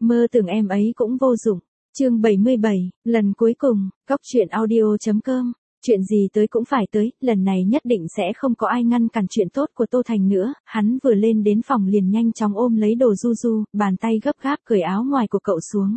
Mơ tưởng em ấy cũng vô dụng. Chương 77, lần cuối cùng, Cóc Truyện Audio.com. Chuyện gì tới cũng phải tới, lần này nhất định sẽ không có ai ngăn cản chuyện tốt của Tô Thành nữa. Hắn vừa lên đến phòng liền nhanh chóng ôm lấy Đồ Du Du, bàn tay gấp gáp cởi áo ngoài của cậu xuống.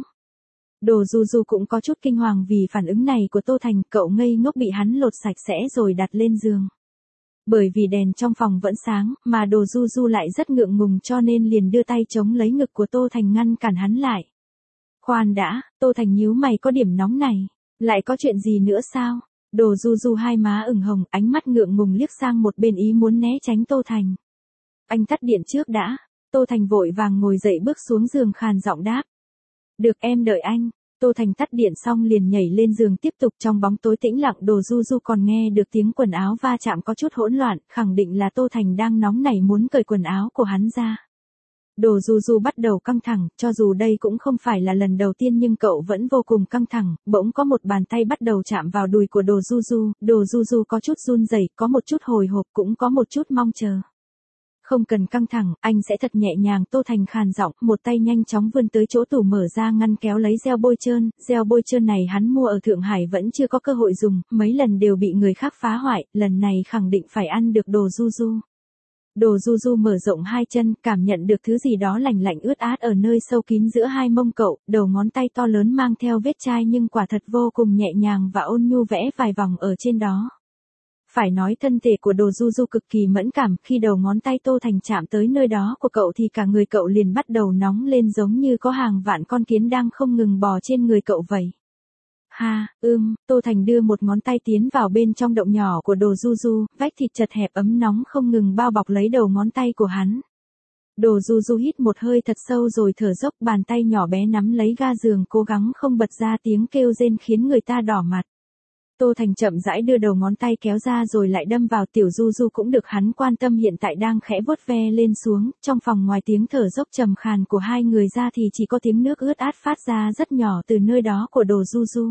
Đồ Du Du cũng có chút kinh hoàng vì phản ứng này của Tô Thành, cậu ngây ngốc bị hắn lột sạch sẽ rồi đặt lên giường. Bởi vì đèn trong phòng vẫn sáng, mà Đồ Du Du lại rất ngượng ngùng cho nên liền đưa tay chống lấy ngực của Tô Thành ngăn cản hắn lại. Khoan đã, Tô Thành nhíu mày, có điểm nóng này, lại có chuyện gì nữa sao? Đồ Du Du hai má ửng hồng, ánh mắt ngượng ngùng liếc sang một bên ý muốn né tránh Tô Thành. Anh tắt điện trước đã. Tô Thành vội vàng ngồi dậy bước xuống giường khàn giọng đáp. Được, em đợi anh. Tô Thành tắt điện xong liền nhảy lên giường tiếp tục. Trong bóng tối tĩnh lặng, Đồ Du Du còn nghe được tiếng quần áo va chạm có chút hỗn loạn, khẳng định là Tô Thành đang nóng nảy muốn cởi quần áo của hắn ra. Đồ Du Du bắt đầu căng thẳng, cho dù đây cũng không phải là lần đầu tiên nhưng cậu vẫn vô cùng căng thẳng. Bỗng có một bàn tay bắt đầu chạm vào đùi của Đồ Du Du có chút run rẩy, có một chút hồi hộp, cũng có một chút mong chờ. Không cần căng thẳng, anh sẽ thật nhẹ nhàng. Tô Thành khàn giọng, một tay nhanh chóng vươn tới chỗ tủ mở ra ngăn kéo lấy gel bôi trơn. Gel bôi trơn này hắn mua ở Thượng Hải vẫn chưa có cơ hội dùng, mấy lần đều bị người khác phá hoại, lần này khẳng định phải ăn được Đồ Du Du. Đồ Du Du mở rộng hai chân, cảm nhận được thứ gì đó lạnh lạnh ướt át ở nơi sâu kín giữa hai mông cậu, đầu ngón tay to lớn mang theo vết chai nhưng quả thật vô cùng nhẹ nhàng và ôn nhu vẽ vài vòng ở trên đó. Phải nói thân thể của Đồ Du Du cực kỳ mẫn cảm, khi đầu ngón tay Tô Thành chạm tới nơi đó của cậu thì cả người cậu liền bắt đầu nóng lên giống như có hàng vạn con kiến đang không ngừng bò trên người cậu vậy. Ha, Tô Thành đưa một ngón tay tiến vào bên trong động nhỏ của Đồ Du Du, vách thịt chật hẹp ấm nóng không ngừng bao bọc lấy đầu ngón tay của hắn. Đồ Du Du hít một hơi thật sâu rồi thở dốc, bàn tay nhỏ bé nắm lấy ga giường cố gắng không bật ra tiếng kêu rên khiến người ta đỏ mặt. Tô Thành chậm rãi đưa đầu ngón tay kéo ra rồi lại đâm vào. Tiểu Du Du cũng được hắn quan tâm hiện tại đang khẽ vuốt ve lên xuống, trong phòng ngoài tiếng thở dốc trầm khàn của hai người ra thì chỉ có tiếng nước ướt át phát ra rất nhỏ từ nơi đó của Đồ Du Du.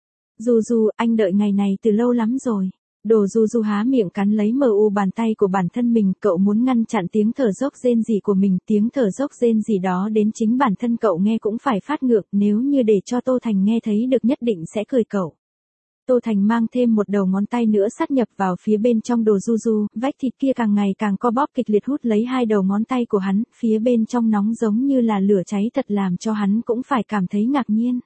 Du Du, anh đợi ngày này từ lâu lắm rồi. Đồ Du Du há miệng cắn lấy bàn tay của bản thân mình, cậu muốn ngăn chặn tiếng thở dốc rên rỉ của mình, tiếng thở dốc rên rỉ đó đến chính bản thân cậu nghe cũng phải phát ngược, nếu như để cho Tô Thành nghe thấy được nhất định sẽ cười cậu. Tô Thành mang thêm một đầu ngón tay nữa sát nhập vào phía bên trong Đồ Du Du, vách thịt kia càng ngày càng co bóp kịch liệt hút lấy hai đầu ngón tay của hắn, phía bên trong nóng giống như là lửa cháy thật làm cho hắn cũng phải cảm thấy ngạc nhiên.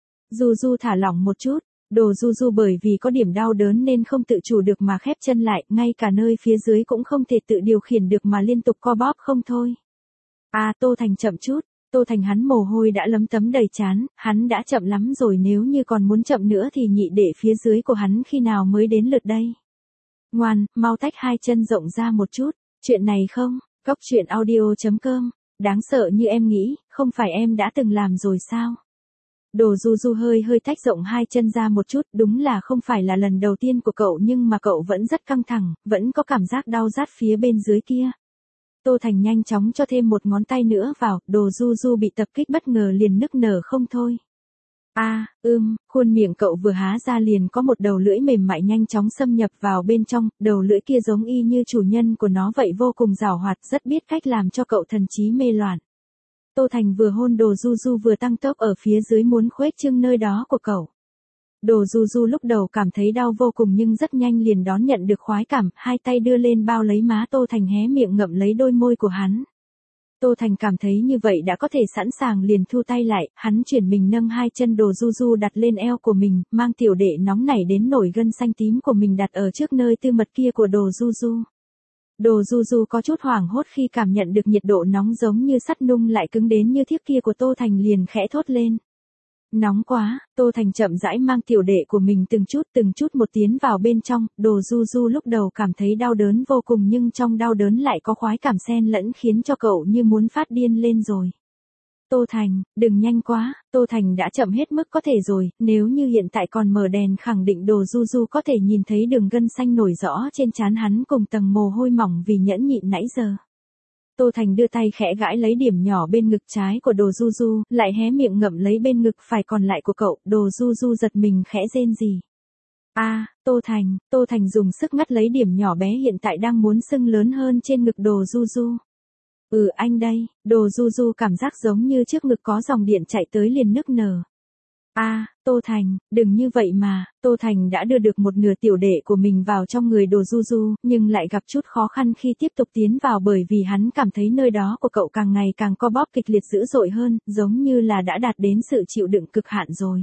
Du Du thả lỏng một chút. Đồ Du Du bởi vì có điểm đau đớn nên không tự chủ được mà khép chân lại, ngay cả nơi phía dưới cũng không thể tự điều khiển được mà liên tục co bóp không thôi. Tô Thành chậm chút. Tô Thành hắn mồ hôi đã lấm tấm đầy trán, hắn đã chậm lắm rồi, nếu như còn muốn chậm nữa thì nhị đệ phía dưới của hắn khi nào mới đến lượt đây. Ngoan, mau tách hai chân rộng ra một chút. Chuyện này không, Cóc Truyện Audio.com. Đáng sợ như em nghĩ, không phải em đã từng làm rồi sao? Đồ Du Du hơi tách rộng hai chân ra một chút, đúng là không phải là lần đầu tiên của cậu nhưng mà cậu vẫn rất căng thẳng, vẫn có cảm giác đau rát phía bên dưới kia. Tô Thành nhanh chóng cho thêm một ngón tay nữa vào, Đồ Du Du bị tập kích bất ngờ liền nức nở không thôi. Khuôn miệng cậu vừa há ra liền có một đầu lưỡi mềm mại nhanh chóng xâm nhập vào bên trong, đầu lưỡi kia giống y như chủ nhân của nó vậy, vô cùng giảo hoạt, rất biết cách làm cho cậu thần trí mê loạn. Tô Thành vừa hôn Đồ Du Du vừa tăng tốc ở phía dưới muốn khuếch trương nơi đó của cậu. Đồ Du Du lúc đầu cảm thấy đau vô cùng nhưng rất nhanh liền đón nhận được khoái cảm, hai tay đưa lên bao lấy má Tô Thành, hé miệng ngậm lấy đôi môi của hắn. Tô Thành cảm thấy như vậy đã có thể sẵn sàng liền thu tay lại, hắn chuyển mình nâng hai chân Đồ Du Du đặt lên eo của mình, mang tiểu đệ nóng nảy đến nổi gân xanh tím của mình đặt ở trước nơi tư mật kia của Đồ Du Du. Đồ Du Du có chút hoảng hốt khi cảm nhận được nhiệt độ nóng giống như sắt nung lại cứng đến như thiếc kia của Tô Thành, liền khẽ thốt lên. Nóng quá. Tô Thành chậm rãi mang tiểu đệ của mình từng chút một tiến vào bên trong. Đồ Du Du lúc đầu cảm thấy đau đớn vô cùng nhưng trong đau đớn lại có khoái cảm xen lẫn khiến cho cậu như muốn phát điên lên rồi. Tô Thành, đừng nhanh quá. Tô Thành đã chậm hết mức có thể rồi, nếu như hiện tại còn mở đèn khẳng định Đồ Du Du có thể nhìn thấy đường gân xanh nổi rõ trên trán hắn cùng tầng mồ hôi mỏng vì nhẫn nhịn nãy giờ. Tô Thành đưa tay khẽ gãi lấy điểm nhỏ bên ngực trái của Đồ Du Du, lại hé miệng ngậm lấy bên ngực phải còn lại của cậu. Đồ Du Du giật mình khẽ rên rỉ. Tô Thành dùng sức ngắt lấy điểm nhỏ bé hiện tại đang muốn sưng lớn hơn trên ngực Đồ Du Du. Anh đây, Đồ Du Du cảm giác giống như trước ngực có dòng điện chạy tới liền nức nở. Tô Thành, đừng như vậy mà, Tô Thành đã đưa được một nửa tiểu đệ của mình vào trong người Đồ Du Du, nhưng lại gặp chút khó khăn khi tiếp tục tiến vào bởi vì hắn cảm thấy nơi đó của cậu càng ngày càng co bóp kịch liệt dữ dội hơn, giống như là đã đạt đến sự chịu đựng cực hạn rồi.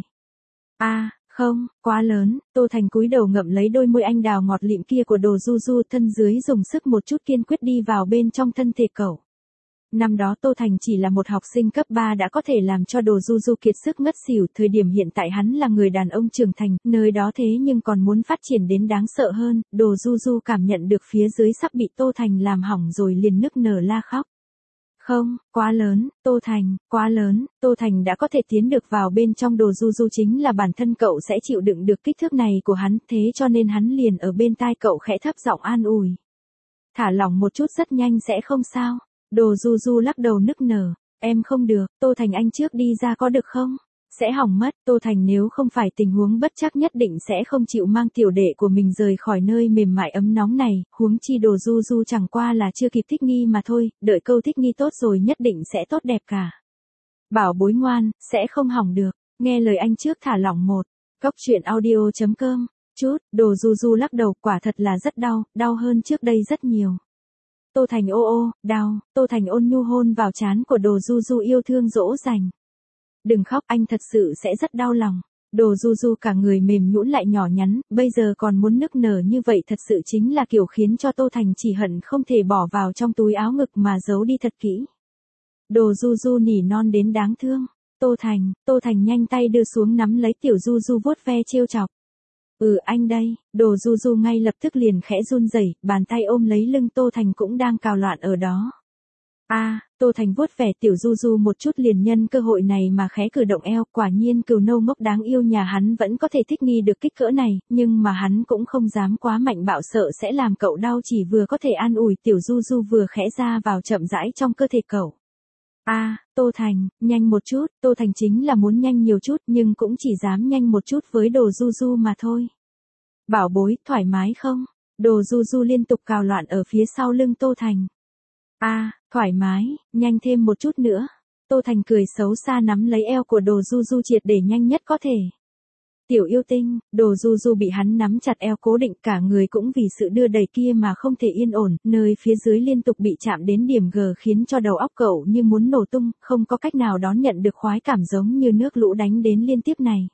Không, quá lớn, Tô Thành cúi đầu ngậm lấy đôi môi anh đào ngọt lịm kia của Đồ Du Du, thân dưới dùng sức một chút kiên quyết đi vào bên trong thân thể cậu. Năm đó Tô Thành chỉ là một học sinh cấp 3 đã có thể làm cho Đồ Du Du kiệt sức ngất xỉu, thời điểm hiện tại hắn là người đàn ông trưởng thành, nơi đó thế nhưng còn muốn phát triển đến đáng sợ hơn, Đồ Du Du cảm nhận được phía dưới sắp bị Tô Thành làm hỏng rồi liền nức nở la khóc. Không, quá lớn, Tô Thành, quá lớn, Tô Thành đã có thể tiến được vào bên trong Đồ Du Du chính là bản thân cậu sẽ chịu đựng được kích thước này của hắn, thế cho nên hắn liền ở bên tai cậu khẽ thấp giọng an ủi. Thả lỏng một chút rất nhanh sẽ không sao. Đồ Du Du lắc đầu nức nở, em không được, Tô Thành anh trước đi ra có được không? Sẽ hỏng mất, Tô Thành nếu không phải tình huống bất trắc nhất định sẽ không chịu mang tiểu đệ của mình rời khỏi nơi mềm mại ấm nóng này, huống chi Đồ Du Du chẳng qua là chưa kịp thích nghi mà thôi, đợi câu thích nghi tốt rồi nhất định sẽ tốt đẹp cả. Bảo bối ngoan, sẽ không hỏng được, nghe lời anh trước thả lỏng một. Góc truyện audio.com, Đồ Du Du lắc đầu, quả thật là rất đau, đau hơn trước đây rất nhiều. Tô Thành đau, Tô Thành ôn nhu hôn vào trán của Đồ Du Du yêu thương dỗ dành. Đừng khóc, anh thật sự sẽ rất đau lòng. Đồ Du Du cả người mềm nhũn lại nhỏ nhắn, bây giờ còn muốn nức nở như vậy thật sự chính là kiểu khiến cho Tô Thành chỉ hận không thể bỏ vào trong túi áo ngực mà giấu đi thật kỹ. Đồ Du Du nỉ non đến đáng thương. Tô Thành nhanh tay đưa xuống nắm lấy tiểu Du Du vuốt ve trêu chọc. Anh đây, Đồ Du Du ngay lập tức liền khẽ run rẩy, bàn tay ôm lấy lưng Tô Thành cũng đang cào loạn ở đó. Tô Thành vuốt vẻ tiểu Du Du một chút liền nhân cơ hội này mà khẽ cử động eo, quả nhiên cừu nâu ngốc đáng yêu nhà hắn vẫn có thể thích nghi được kích cỡ này, nhưng mà hắn cũng không dám quá mạnh bạo sợ sẽ làm cậu đau, chỉ vừa có thể an ủi tiểu Du Du vừa khẽ ra vào chậm rãi trong cơ thể cậu. Tô Thành, nhanh một chút, Tô Thành chính là muốn nhanh nhiều chút nhưng cũng chỉ dám nhanh một chút với Đồ Du Du mà thôi. Bảo bối, thoải mái không? Đồ Du Du liên tục cào loạn ở phía sau lưng Tô Thành. Thoải mái, nhanh thêm một chút nữa. Tô Thành cười xấu xa nắm lấy eo của Đồ Du Du triệt để nhanh nhất có thể. Tiểu yêu tinh, Đồ Du Du bị hắn nắm chặt eo cố định, cả người cũng vì sự đưa đẩy kia mà không thể yên ổn, nơi phía dưới liên tục bị chạm đến điểm G khiến cho đầu óc cậu như muốn nổ tung, không có cách nào đón nhận được khoái cảm giống như nước lũ đánh đến liên tiếp này.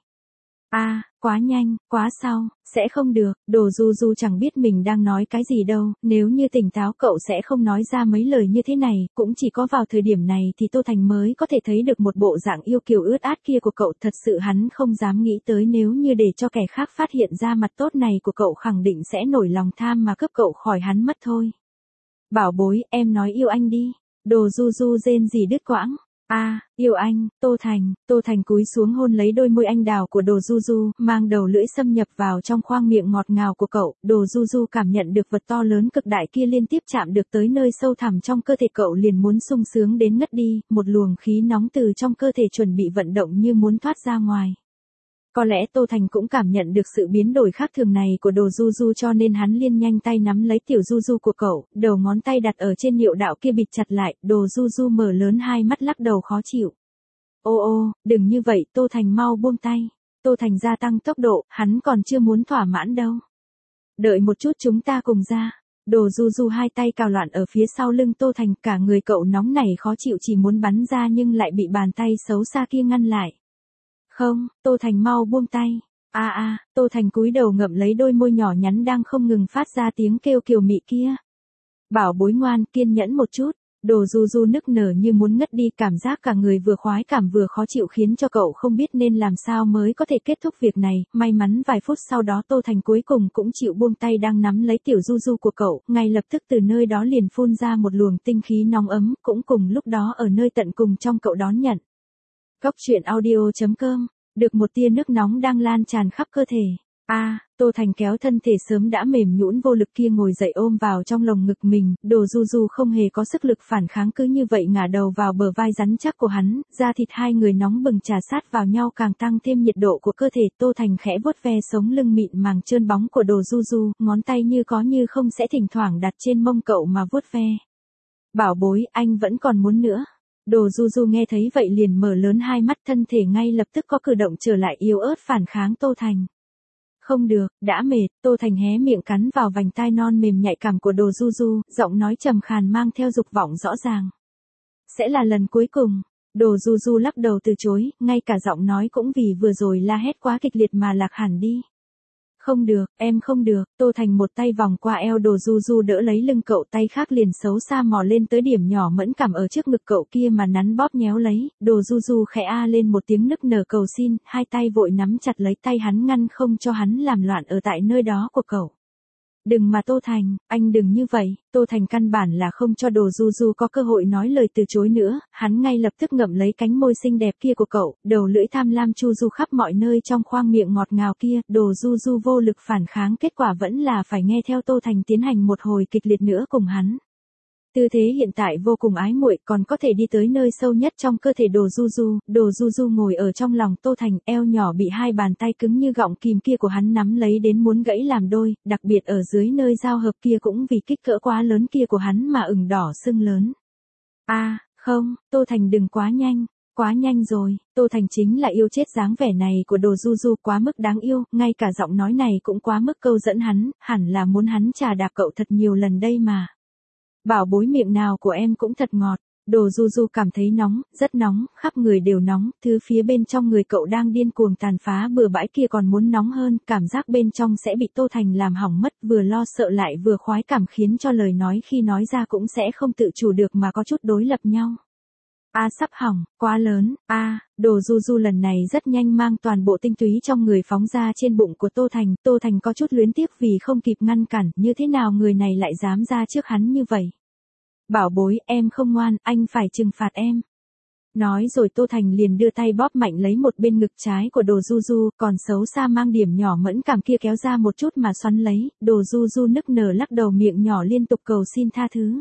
Quá nhanh, quá sau, sẽ không được, Đồ Du Du chẳng biết mình đang nói cái gì đâu, nếu như tỉnh táo cậu sẽ không nói ra mấy lời như thế này, cũng chỉ có vào thời điểm này thì Tô Thành mới có thể thấy được một bộ dạng yêu kiều ướt át kia của cậu, thật sự hắn không dám nghĩ tới nếu như để cho kẻ khác phát hiện ra mặt tốt này của cậu khẳng định sẽ nổi lòng tham mà cướp cậu khỏi hắn mất thôi. Bảo bối, em nói yêu anh đi, Đồ Du Du rên rỉ đứt quãng. Yêu anh, Tô Thành cúi xuống hôn lấy đôi môi anh đào của Đồ Du Du, mang đầu lưỡi xâm nhập vào trong khoang miệng ngọt ngào của cậu, Đồ Du Du cảm nhận được vật to lớn cực đại kia liên tiếp chạm được tới nơi sâu thẳm trong cơ thể cậu liền muốn sung sướng đến ngất đi, một luồng khí nóng từ trong cơ thể chuẩn bị vận động như muốn thoát ra ngoài. Có lẽ Tô Thành cũng cảm nhận được sự biến đổi khác thường này của Đồ Du Du cho nên hắn liên nhanh tay nắm lấy tiểu Du Du của cậu, đầu ngón tay đặt ở trên niệu đạo kia bịt chặt lại, Đồ Du Du mở lớn hai mắt lắc đầu khó chịu. Đừng như vậy, Tô Thành mau buông tay. Tô Thành gia tăng tốc độ, hắn còn chưa muốn thỏa mãn đâu. Đợi một chút chúng ta cùng ra. Đồ Du Du hai tay cào loạn ở phía sau lưng Tô Thành, cả người cậu nóng nảy khó chịu chỉ muốn bắn ra nhưng lại bị bàn tay xấu xa kia ngăn lại. Không, Tô Thành mau buông tay. Tô Thành cúi đầu ngậm lấy đôi môi nhỏ nhắn đang không ngừng phát ra tiếng kêu kiều mị kia. Bảo bối ngoan, kiên nhẫn một chút. Đồ Du Du nức nở như muốn ngất đi, cảm giác cả người vừa khoái cảm vừa khó chịu khiến cho cậu không biết nên làm sao mới có thể kết thúc việc này, may mắn vài phút sau đó Tô Thành cuối cùng cũng chịu buông tay đang nắm lấy tiểu Du Du của cậu, ngay lập tức từ nơi đó liền phun ra một luồng tinh khí nóng ấm, cũng cùng lúc đó ở nơi tận cùng trong cậu đón nhận. Góc truyện audio.com, được một tia nước nóng đang lan tràn khắp cơ thể. Tô Thành kéo thân thể sớm đã mềm nhũn vô lực kia ngồi dậy ôm vào trong lồng ngực mình, Đồ Du Du không hề có sức lực phản kháng cứ như vậy ngả đầu vào bờ vai rắn chắc của hắn, da thịt hai người nóng bừng chà sát vào nhau càng tăng thêm nhiệt độ của cơ thể. Tô Thành khẽ vuốt ve sống lưng mịn màng trơn bóng của Đồ Du Du, ngón tay như có như không sẽ thỉnh thoảng đặt trên mông cậu mà vuốt ve. Bảo bối, anh vẫn còn muốn nữa. Đồ Du Du nghe thấy vậy liền mở lớn hai mắt, thân thể ngay lập tức có cử động trở lại yếu ớt phản kháng Tô Thành. Không được, đã mệt, Tô Thành hé miệng cắn vào vành tai non mềm nhạy cảm của Đồ Du Du, giọng nói trầm khàn mang theo dục vọng rõ ràng. Sẽ là lần cuối cùng. Đồ Du Du lắc đầu từ chối, ngay cả giọng nói cũng vì vừa rồi la hét quá kịch liệt mà lạc hẳn đi. Không được, em không được. Tô Thành một tay vòng qua eo Đồ Du Du đỡ lấy lưng cậu, tay khác liền xấu xa mò lên tới điểm nhỏ mẫn cảm ở trước ngực cậu kia mà nắn bóp nhéo lấy. Đồ Du Du khẽ a lên một tiếng nức nở cầu xin, hai tay vội nắm chặt lấy tay hắn ngăn không cho hắn làm loạn ở tại nơi đó của cậu. Đừng mà Tô Thành, anh đừng như vậy. Tô Thành căn bản là không cho Đồ Du Du có cơ hội nói lời từ chối nữa, hắn ngay lập tức ngậm lấy cánh môi xinh đẹp kia của cậu, đầu lưỡi tham lam chu du khắp mọi nơi trong khoang miệng ngọt ngào kia. Đồ Du Du vô lực phản kháng, kết quả vẫn là phải nghe theo Tô Thành tiến hành một hồi kịch liệt nữa cùng hắn. Tư thế hiện tại vô cùng ái muội, còn có thể đi tới nơi sâu nhất trong cơ thể Đồ Du Du. Đồ Du Du ngồi ở trong lòng Tô Thành, eo nhỏ bị hai bàn tay cứng như gọng kìm kia của hắn nắm lấy đến muốn gãy làm đôi, đặc biệt ở dưới nơi giao hợp kia cũng vì kích cỡ quá lớn kia của hắn mà ửng đỏ sưng lớn. Không, Tô Thành đừng quá nhanh rồi. Tô Thành chính là yêu chết dáng vẻ này của Đồ Du Du, quá mức đáng yêu, ngay cả giọng nói này cũng quá mức câu dẫn hắn, hẳn là muốn hắn chà đạp cậu thật nhiều lần đây mà. Bảo bối, miệng nào của em cũng thật ngọt. Đồ Du Du cảm thấy nóng, rất nóng, khắp người đều nóng, thứ phía bên trong người cậu đang điên cuồng tàn phá bừa bãi kia còn muốn nóng hơn, cảm giác bên trong sẽ bị Tô Thành làm hỏng mất, vừa lo sợ lại vừa khoái cảm khiến cho lời nói khi nói ra cũng sẽ không tự chủ được mà có chút đối lập nhau. Sắp hỏng, quá lớn. Đồ Du Du lần này rất nhanh mang toàn bộ tinh túy trong người phóng ra trên bụng của Tô Thành. Tô Thành có chút luyến tiếc vì không kịp ngăn cản, như thế nào người này lại dám ra trước hắn như vậy. Bảo bối, em không ngoan, anh phải trừng phạt em. Nói rồi Tô Thành liền đưa tay bóp mạnh lấy một bên ngực trái của Đồ Du Du, còn xấu xa mang điểm nhỏ mẫn cảm kia kéo ra một chút mà xoắn lấy. Đồ Du Du nức nở lắc đầu, miệng nhỏ liên tục cầu xin tha thứ.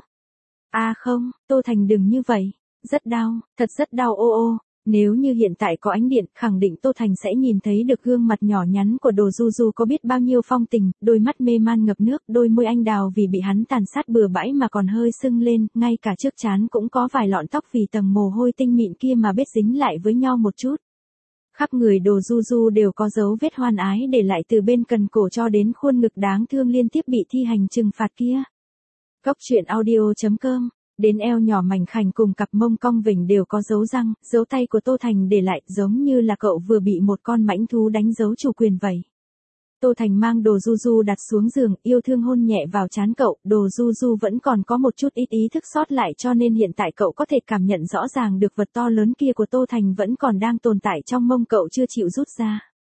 Không, Tô Thành đừng như vậy. Rất đau, thật rất đau ô. Nếu như hiện tại có ánh điện, khẳng định Tô Thành sẽ nhìn thấy được gương mặt nhỏ nhắn của Đồ Du Du có biết bao nhiêu phong tình, đôi mắt mê man ngập nước, đôi môi anh đào vì bị hắn tàn sát bừa bãi mà còn hơi sưng lên, ngay cả trước trán cũng có vài lọn tóc vì tầng mồ hôi tinh mịn kia mà bết dính lại với nhau một chút. Khắp người Đồ Du Du đều có dấu vết hoan ái để lại từ bên cần cổ cho đến khuôn ngực đáng thương liên tiếp bị thi hành trừng phạt kia. Cóc truyện audio.com. Đến eo nhỏ mảnh khảnh cùng cặp mông cong vểnh đều có dấu răng, dấu tay của Tô Thành để lại, giống như là cậu vừa bị một con mãnh thú đánh dấu chủ quyền vậy. Tô Thành mang Đồ Du Du đặt xuống giường, yêu thương hôn nhẹ vào trán cậu. Đồ Du Du vẫn còn có một chút ít ý thức sót lại, cho nên hiện tại cậu có thể cảm nhận rõ ràng được vật to lớn kia của Tô Thành vẫn còn đang tồn tại trong mông cậu chưa chịu rút ra.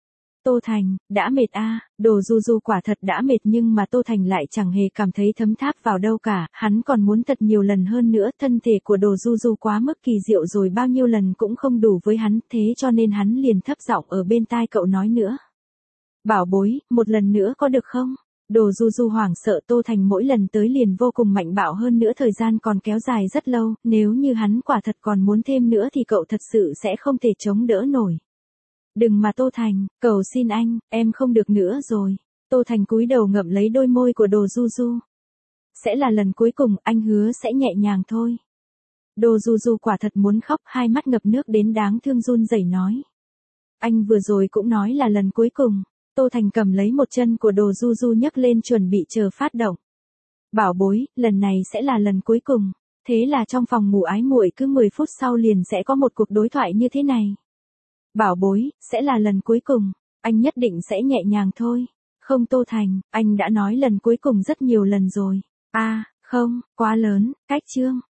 Tô Thành, đã mệt Đồ Du Du quả thật đã mệt, nhưng mà Tô Thành lại chẳng hề cảm thấy thấm tháp vào đâu cả, hắn còn muốn thật nhiều lần hơn nữa, thân thể của Đồ Du Du quá mức kỳ diệu rồi, bao nhiêu lần cũng không đủ với hắn, thế cho nên hắn liền thấp giọng ở bên tai cậu nói nữa. Bảo bối, một lần nữa có được không? Đồ Du Du hoảng sợ, Tô Thành mỗi lần tới liền vô cùng mạnh bạo, hơn nữa thời gian còn kéo dài rất lâu, nếu như hắn quả thật còn muốn thêm nữa thì cậu thật sự sẽ không thể chống đỡ nổi. Đừng mà Tô Thành, cầu xin anh, em không được nữa rồi. Tô Thành cúi đầu ngậm lấy đôi môi của Đồ Du Du. Sẽ là lần cuối cùng, anh hứa sẽ nhẹ nhàng thôi. Đồ Du Du quả thật muốn khóc, hai mắt ngập nước đến đáng thương run rẩy nói. Anh vừa rồi cũng nói là lần cuối cùng. Tô Thành cầm lấy một chân của Đồ Du Du nhấc lên chuẩn bị chờ phát động. Bảo bối, lần này sẽ là lần cuối cùng. Thế là trong phòng ngủ ái muội cứ 10 phút sau liền sẽ có một cuộc đối thoại như thế này. Bảo bối, sẽ là lần cuối cùng, anh nhất định sẽ nhẹ nhàng thôi. Không Tô Thành, anh đã nói lần cuối cùng rất nhiều lần rồi. Không, quá lớn, cách chương.